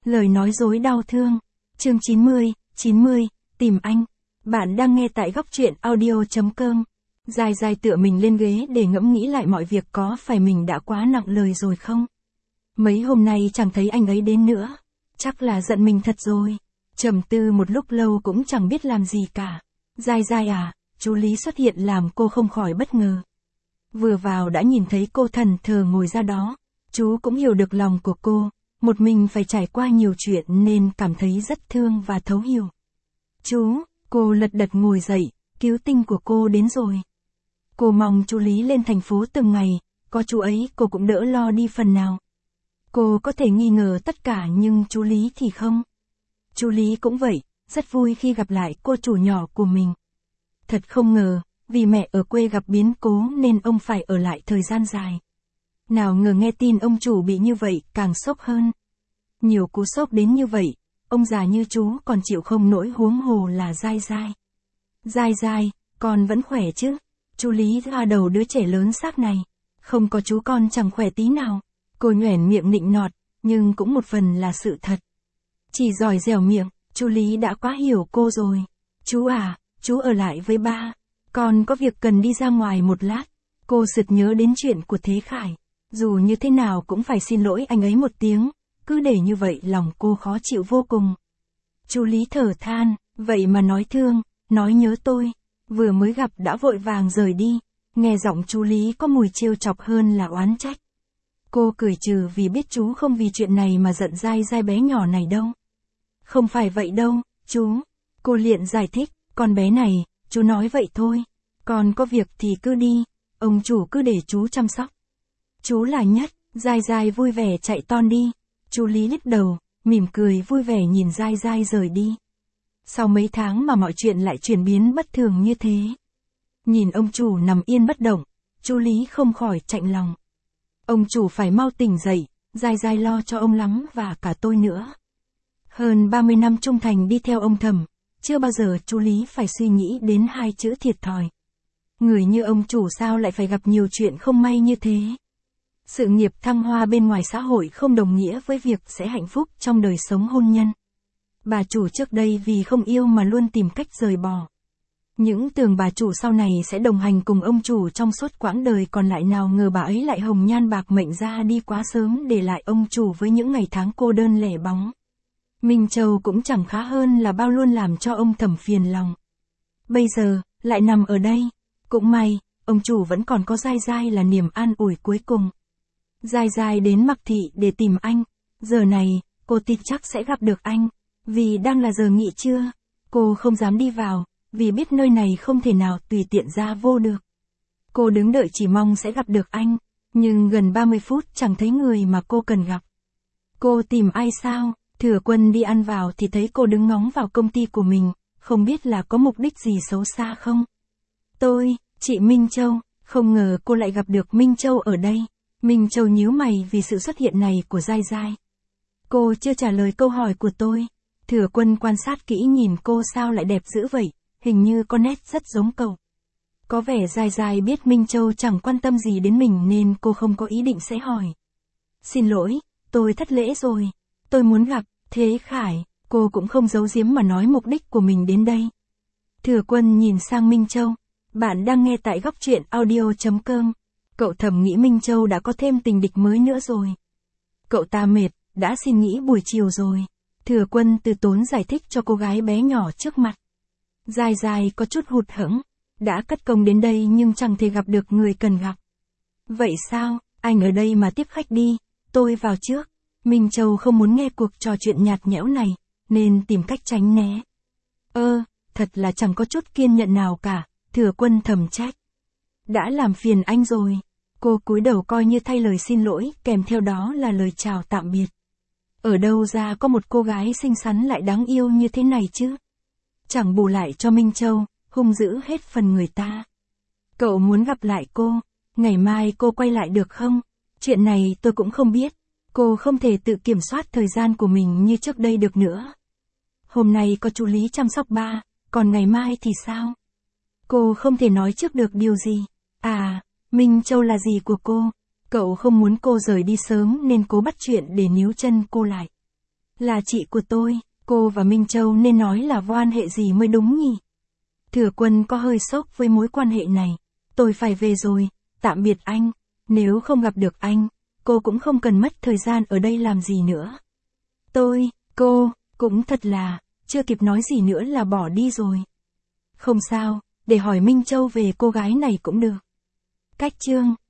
Lời nói dối đau thương. Chương 90, tìm anh. Bạn đang nghe tại góc truyện audio.com. Dài dài tựa mình lên ghế để ngẫm nghĩ lại mọi việc, có phải mình đã quá nặng lời rồi không? Mấy hôm nay chẳng thấy anh ấy đến nữa. Chắc là giận mình thật rồi. Trầm tư một lúc lâu cũng chẳng biết làm gì cả. Dài dài à, chú Lý xuất hiện làm cô không khỏi bất ngờ. Vừa vào đã nhìn thấy cô thần thờ ngồi ra đó. Chú cũng hiểu được lòng của cô. Một mình phải trải qua nhiều chuyện nên cảm thấy rất thương và thấu hiểu. Chú, cô lật đật ngồi dậy, cứu tinh của cô đến rồi. Cô mong chú Lý lên thành phố từng ngày, có chú ấy cô cũng đỡ lo đi phần nào. Cô có thể nghi ngờ tất cả nhưng chú Lý thì không. Chú Lý cũng vậy, rất vui khi gặp lại cô chủ nhỏ của mình. Thật không ngờ, vì mẹ ở quê gặp biến cố nên ông phải ở lại thời gian dài. Nào ngờ nghe tin ông chủ bị như vậy càng sốc hơn. Nhiều cú sốc đến như vậy, ông già như chú còn chịu không nổi, huống hồ là Dai Dai. Dai Dai, con vẫn khỏe chứ? Chú Lý xoa đầu đứa trẻ lớn xác này. Không có chú con chẳng khỏe tí nào. Cô nhoẻn miệng nịnh nọt, nhưng cũng một phần là sự thật. Chỉ giỏi dẻo miệng, chú Lý đã quá hiểu cô rồi. Chú à, chú ở lại với ba. Con có việc cần đi ra ngoài một lát. Cô sực nhớ đến chuyện của Thế Khải. Dù như thế nào cũng phải xin lỗi anh ấy một tiếng, cứ để như vậy lòng cô khó chịu vô cùng. Chú Lý thở than, vậy mà nói thương, nói nhớ tôi, vừa mới gặp đã vội vàng rời đi, nghe giọng chú Lý có mùi trêu chọc hơn là oán trách. Cô cười trừ vì biết chú không vì chuyện này mà giận Dai Dai bé nhỏ này đâu. Không phải vậy đâu, chú. Cô liền giải thích, con bé này, chú nói vậy thôi. Con có việc thì cứ đi, ông chủ cứ để chú chăm sóc. Chú là nhất. Dai Dai vui vẻ chạy ton đi. Chú Lý lắc đầu, mỉm cười vui vẻ nhìn Dai Dai rời đi. Sau mấy tháng mà mọi chuyện lại chuyển biến bất thường như thế. Nhìn ông chủ nằm yên bất động, chú Lý không khỏi chạnh lòng. Ông chủ phải mau tỉnh dậy, Dai Dai lo cho ông lắm và cả tôi nữa. Hơn 30 năm trung thành đi theo ông Thẩm, chưa bao giờ chú Lý phải suy nghĩ đến hai chữ thiệt thòi. Người như ông chủ sao lại phải gặp nhiều chuyện không may như thế. Sự nghiệp thăng hoa bên ngoài xã hội không đồng nghĩa với việc sẽ hạnh phúc trong đời sống hôn nhân. Bà chủ trước đây vì không yêu mà luôn tìm cách rời bỏ. Những tưởng bà chủ sau này sẽ đồng hành cùng ông chủ trong suốt quãng đời còn lại, nào ngờ bà ấy lại hồng nhan bạc mệnh ra đi quá sớm, để lại ông chủ với những ngày tháng cô đơn lẻ bóng. Minh Châu cũng chẳng khá hơn là bao, luôn làm cho ông Thẩm phiền lòng. Bây giờ, lại nằm ở đây. Cũng may, ông chủ vẫn còn có Dai Dai là niềm an ủi cuối cùng. Dai Dai đến Mạc Thị để tìm anh. Giờ này, cô tin chắc sẽ gặp được anh. Vì đang là giờ nghỉ trưa, cô không dám đi vào, vì biết nơi này không thể nào tùy tiện ra vô được. Cô đứng đợi chỉ mong sẽ gặp được anh, nhưng gần 30 phút chẳng thấy người mà cô cần gặp. Cô tìm ai sao? Thừa Quân đi ăn vào thì thấy cô đứng ngóng vào công ty của mình, không biết là có mục đích gì xấu xa không? Chị Minh Châu. Không ngờ cô lại gặp được Minh Châu ở đây. Minh Châu nhíu mày vì sự xuất hiện này của Dai Dai. Cô chưa trả lời câu hỏi của tôi. Thừa Quân quan sát kỹ nhìn cô, sao lại đẹp dữ vậy, hình như có nét rất giống cậu. Có vẻ Dai Dai biết Minh Châu chẳng quan tâm gì đến mình nên cô không có ý định sẽ hỏi. Xin lỗi, tôi thất lễ rồi. Tôi muốn gặp Thế Khải. Cô cũng không giấu giếm mà nói mục đích của mình đến đây. Thừa Quân nhìn sang Minh Châu. Bạn đang nghe tại góc truyện audio.com. Cậu thầm nghĩ Minh Châu đã có thêm tình địch mới nữa rồi. Cậu ta mệt, đã xin nghỉ buổi chiều rồi. Thừa Quân từ tốn giải thích cho cô gái bé nhỏ trước mặt. Dai Dai có chút hụt hẫng. Đã cất công đến đây nhưng chẳng thể gặp được người cần gặp. Vậy sao, anh ở đây mà tiếp khách đi, tôi vào trước. Minh Châu không muốn nghe cuộc trò chuyện nhạt nhẽo này, nên tìm cách tránh né. Thật là chẳng có chút kiên nhẫn nào cả. Thừa Quân thầm trách. Đã làm phiền anh rồi. Cô cúi đầu coi như thay lời xin lỗi, kèm theo đó là lời chào tạm biệt. Ở đâu ra có một cô gái xinh xắn lại đáng yêu như thế này chứ? Chẳng bù lại cho Minh Châu, hung dữ hết phần người ta. Cậu muốn gặp lại cô, ngày mai cô quay lại được không? Chuyện này tôi cũng không biết. Cô không thể tự kiểm soát thời gian của mình như trước đây được nữa. Hôm nay có chú Lý chăm sóc ba, còn ngày mai thì sao? Cô không thể nói trước được điều gì. Minh Châu là gì của cô? Cậu không muốn cô rời đi sớm nên cố bắt chuyện để níu chân cô lại. Là chị của tôi, cô và Minh Châu nên nói là quan hệ gì mới đúng nhỉ? Thừa Quân có hơi sốc với mối quan hệ này. Tôi phải về rồi, tạm biệt anh. Nếu không gặp được anh, cô cũng không cần mất thời gian ở đây làm gì nữa. Cô, cũng thật là, chưa kịp nói gì nữa là bỏ đi rồi. Không sao, để hỏi Minh Châu về cô gái này cũng được. Cách chương